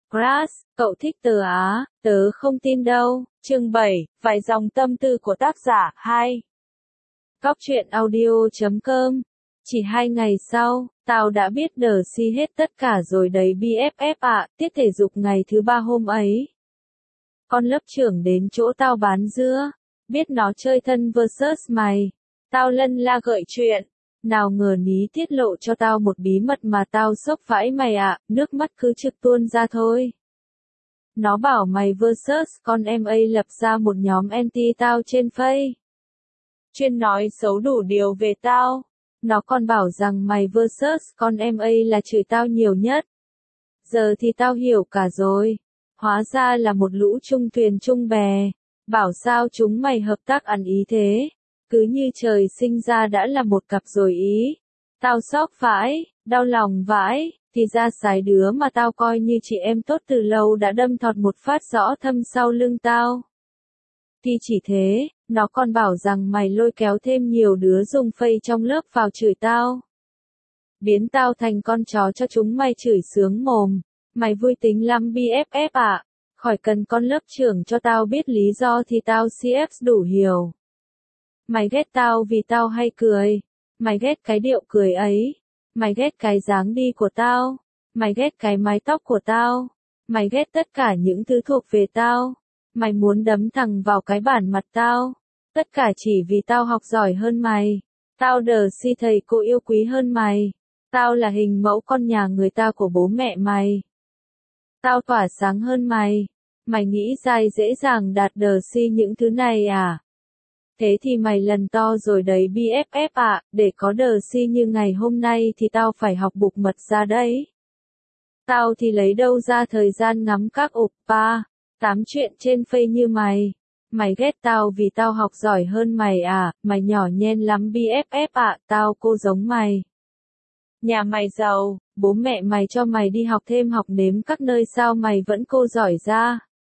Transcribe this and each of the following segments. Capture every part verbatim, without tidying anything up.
Crush, cậu thích tớ á, tớ không tin đâu. Chương bảy, vài dòng tâm tư của tác giả, hai. Cóc truyện audio chấm com. Chỉ hai ngày sau, tao đã biết đờ si hết tất cả rồi đấy bê ép ép ạ, tiết thể dục ngày thứ ba hôm ấy. Con lớp trưởng đến chỗ tao bán dưa, biết nó chơi thân versus mày. Tao lân la gợi chuyện, nào ngờ ní tiết lộ cho tao một bí mật mà tao sốc vãi mày ạ, nước mắt cứ trực tuôn ra thôi. Nó bảo mày versus con em ấy lập ra một nhóm anti tao trên Face. Chuyên nói xấu đủ điều về tao. Nó còn bảo rằng mày versus con em ấy là chửi tao nhiều nhất. Giờ thì tao hiểu cả rồi. Hóa ra là một lũ chung thuyền chung bè. Bảo sao chúng mày hợp tác ăn ý thế. Cứ như trời sinh ra đã là một cặp rồi ý. Tao sốc vãi, đau lòng vãi. Thì ra sái đứa mà tao coi như chị em tốt từ lâu đã đâm thọt một phát rõ thâm sau lưng tao. Thì chỉ thế, nó còn bảo rằng mày lôi kéo thêm nhiều đứa dùng Face trong lớp vào chửi tao. Biến tao thành con chó cho chúng mày chửi sướng mồm. Mày vui tính lắm bê ép ép ạ. Khỏi cần con lớp trưởng cho tao biết lý do thì tao xê ép đủ hiểu. Mày ghét tao vì tao hay cười. Mày ghét cái điệu cười ấy. Mày ghét cái dáng đi của tao. Mày ghét cái mái tóc của tao. Mày ghét tất cả những thứ thuộc về tao. Mày muốn đấm thẳng vào cái bản mặt tao. Tất cả chỉ vì tao học giỏi hơn mày. Tao đờ si thầy cô yêu quý hơn mày. Tao là hình mẫu con nhà người ta của bố mẹ mày. Tao tỏa sáng hơn mày. Mày nghĩ dai dễ dàng đạt đờ si những thứ này à? Thế thì mày lần to rồi đấy bê ép ép ạ, để có đờ si như ngày hôm nay thì tao phải học bục mật ra đấy. Tao thì lấy đâu ra thời gian ngắm các oppa, tám chuyện trên Face như mày. Mày ghét tao vì tao học giỏi hơn mày à, mày nhỏ nhen lắm bê ép ép ạ, tao cô giống mày. Nhà mày giàu, bố mẹ mày cho mày đi học thêm học nếm các nơi sao mày vẫn cô giỏi ra.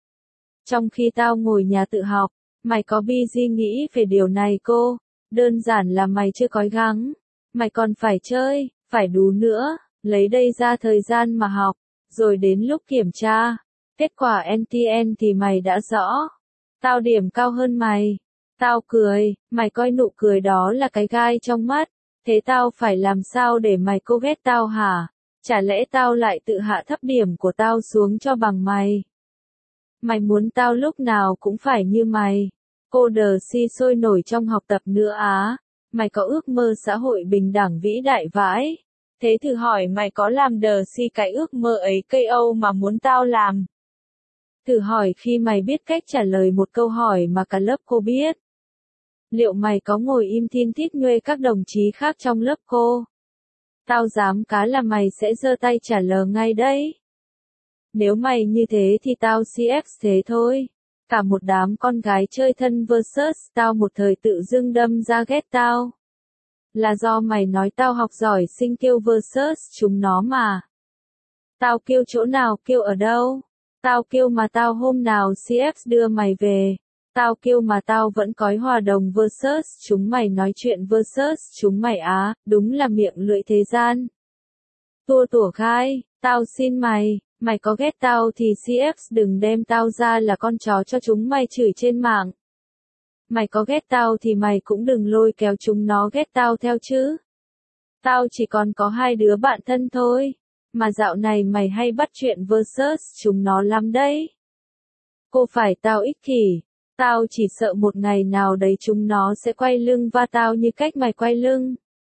Trong khi tao ngồi nhà tự học. Mày có busy nghĩ về điều này cô, đơn giản là mày chưa có gắng, mày còn phải chơi, phải đú nữa, lấy đây ra thời gian mà học, rồi đến lúc kiểm tra, kết quả en tê en thì mày đã rõ, tao điểm cao hơn mày, tao cười, mày coi nụ cười đó là cái gai trong mắt, thế tao phải làm sao để mày cô ghét tao hả, chả lẽ tao lại tự hạ thấp điểm của tao xuống cho bằng mày. Mày muốn tao lúc nào cũng phải như mày. Cô đờ si sôi nổi trong học tập nữa á. Mày có ước mơ xã hội bình đẳng vĩ đại vãi. Thế thử hỏi mày có làm đờ si cái ước mơ ấy ca o mà muốn tao làm. Thử hỏi khi mày biết cách trả lời một câu hỏi mà cả lớp cô biết. Liệu mày có ngồi im thin thít nhuê các đồng chí khác trong lớp cô? Tao dám cá là mày sẽ giơ tay trả lời ngay đấy. Nếu mày như thế thì tao xê ép thế thôi. Cả một đám con gái chơi thân versus tao một thời tự dưng đâm ra ghét tao. Là do mày nói tao học giỏi sinh kiêu versus chúng nó mà. Tao kiêu chỗ nào kiêu ở đâu? Tao kiêu mà tao hôm nào xê ép đưa mày về. Tao kiêu mà tao vẫn cói hòa đồng versus chúng mày nói chuyện versus chúng mày á, đúng là miệng lưỡi thế gian. Tua tủa gai, tao xin mày. Mày có ghét tao thì xê ép đừng đem tao ra là con chó cho chúng mày chửi trên mạng. Mày có ghét tao thì mày cũng đừng lôi kéo chúng nó ghét tao theo chứ. Tao chỉ còn có hai đứa bạn thân thôi. Mà dạo này mày hay bắt chuyện versus chúng nó lắm đấy. Cô phải tao ích kỷ. Tao chỉ sợ một ngày nào đấy chúng nó sẽ quay lưng va tao như cách mày quay lưng.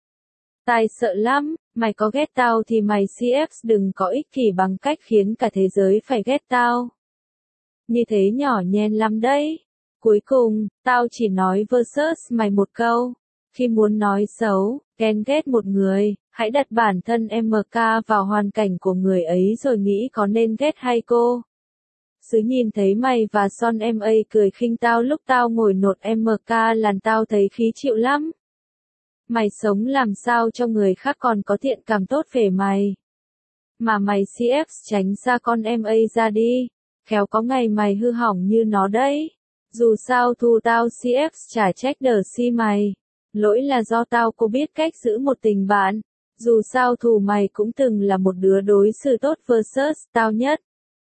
Tai sợ lắm, mày có ghét tao thì mày xê ép đừng có ích kỷ bằng cách khiến cả thế giới phải ghét tao. Như thế nhỏ nhen lắm đấy. Cuối cùng, tao chỉ nói versus mày một câu. Khi muốn nói xấu, ghen ghét một người, hãy đặt bản thân em ca vào hoàn cảnh của người ấy rồi nghĩ có nên ghét hay cô. Cứ nhìn thấy mày và Son em a cười khinh tao lúc tao ngồi nột em ca làm tao thấy khí chịu lắm. Mày sống làm sao cho người khác còn có thiện cảm tốt về mày. Mà mày xê ép tránh xa con em a ra đi. Khéo có ngày mày hư hỏng như nó đấy. Dù sao thù tao xê ép chả trách đờ si mày. Lỗi là do tao có biết cách giữ một tình bạn. Dù sao thù mày cũng từng là một đứa đối xử tốt versus tao nhất.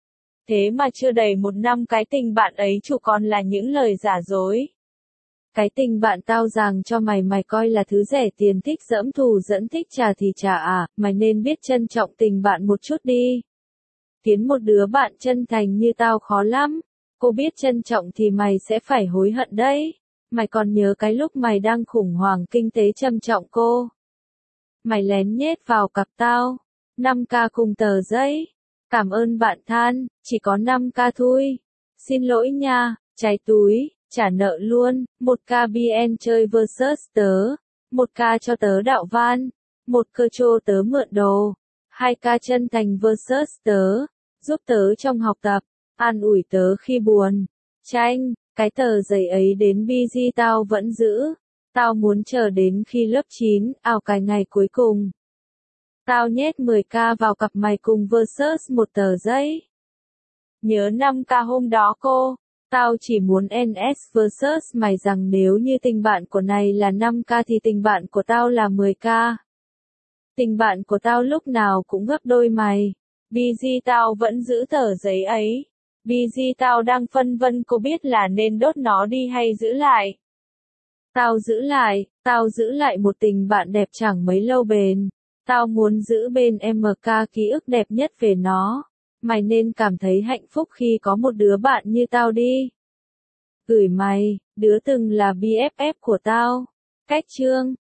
Thế mà chưa đầy một năm cái tình bạn ấy chủ còn là những lời giả dối. Cái tình bạn tao giằng cho mày mày coi là thứ rẻ tiền thích dẫm thù dẫn thích trả thì trả à, mày nên biết trân trọng tình bạn một chút đi. Kiếm một đứa bạn chân thành như tao khó lắm. Cô biết trân trọng thì mày sẽ phải hối hận đấy. Mày còn nhớ cái lúc mày đang khủng hoảng kinh tế trầm trọng cô. Mày lén nhét vào cặp tao. năm k cùng tờ giấy. Cảm ơn bạn than, chỉ có năm k thôi. Xin lỗi nha, cháy túi, trả nợ luôn. một k bn chơi versus tớ. một k cho tớ đạo van. một cơ trô tớ mượn đồ. hai k chân thành versus tớ. Giúp tớ trong học tập. An ủi tớ khi buồn. Tranh, cái tờ giấy ấy đến bi gi tao vẫn giữ. Tao muốn chờ đến khi lớp chín, ảo cái ngày cuối cùng. Tao nhét mười k vào cặp mày cùng versus một tờ giấy. Nhớ năm k hôm đó cô. Tao chỉ muốn en ét versus mày rằng nếu như tình bạn của này là năm k thì tình bạn của tao là mười k. Tình bạn của tao lúc nào cũng gấp đôi mày. bi gi tao vẫn giữ tờ giấy ấy. bi gi tao đang phân vân cô biết là nên đốt nó đi hay giữ lại. Tao giữ lại, tao giữ lại một tình bạn đẹp chẳng mấy lâu bền. Tao muốn giữ bên em ca ký ức đẹp nhất về nó. Mày nên cảm thấy hạnh phúc khi có một đứa bạn như tao đi. Gửi mày, đứa từng là bê ép ép của tao. Cách chương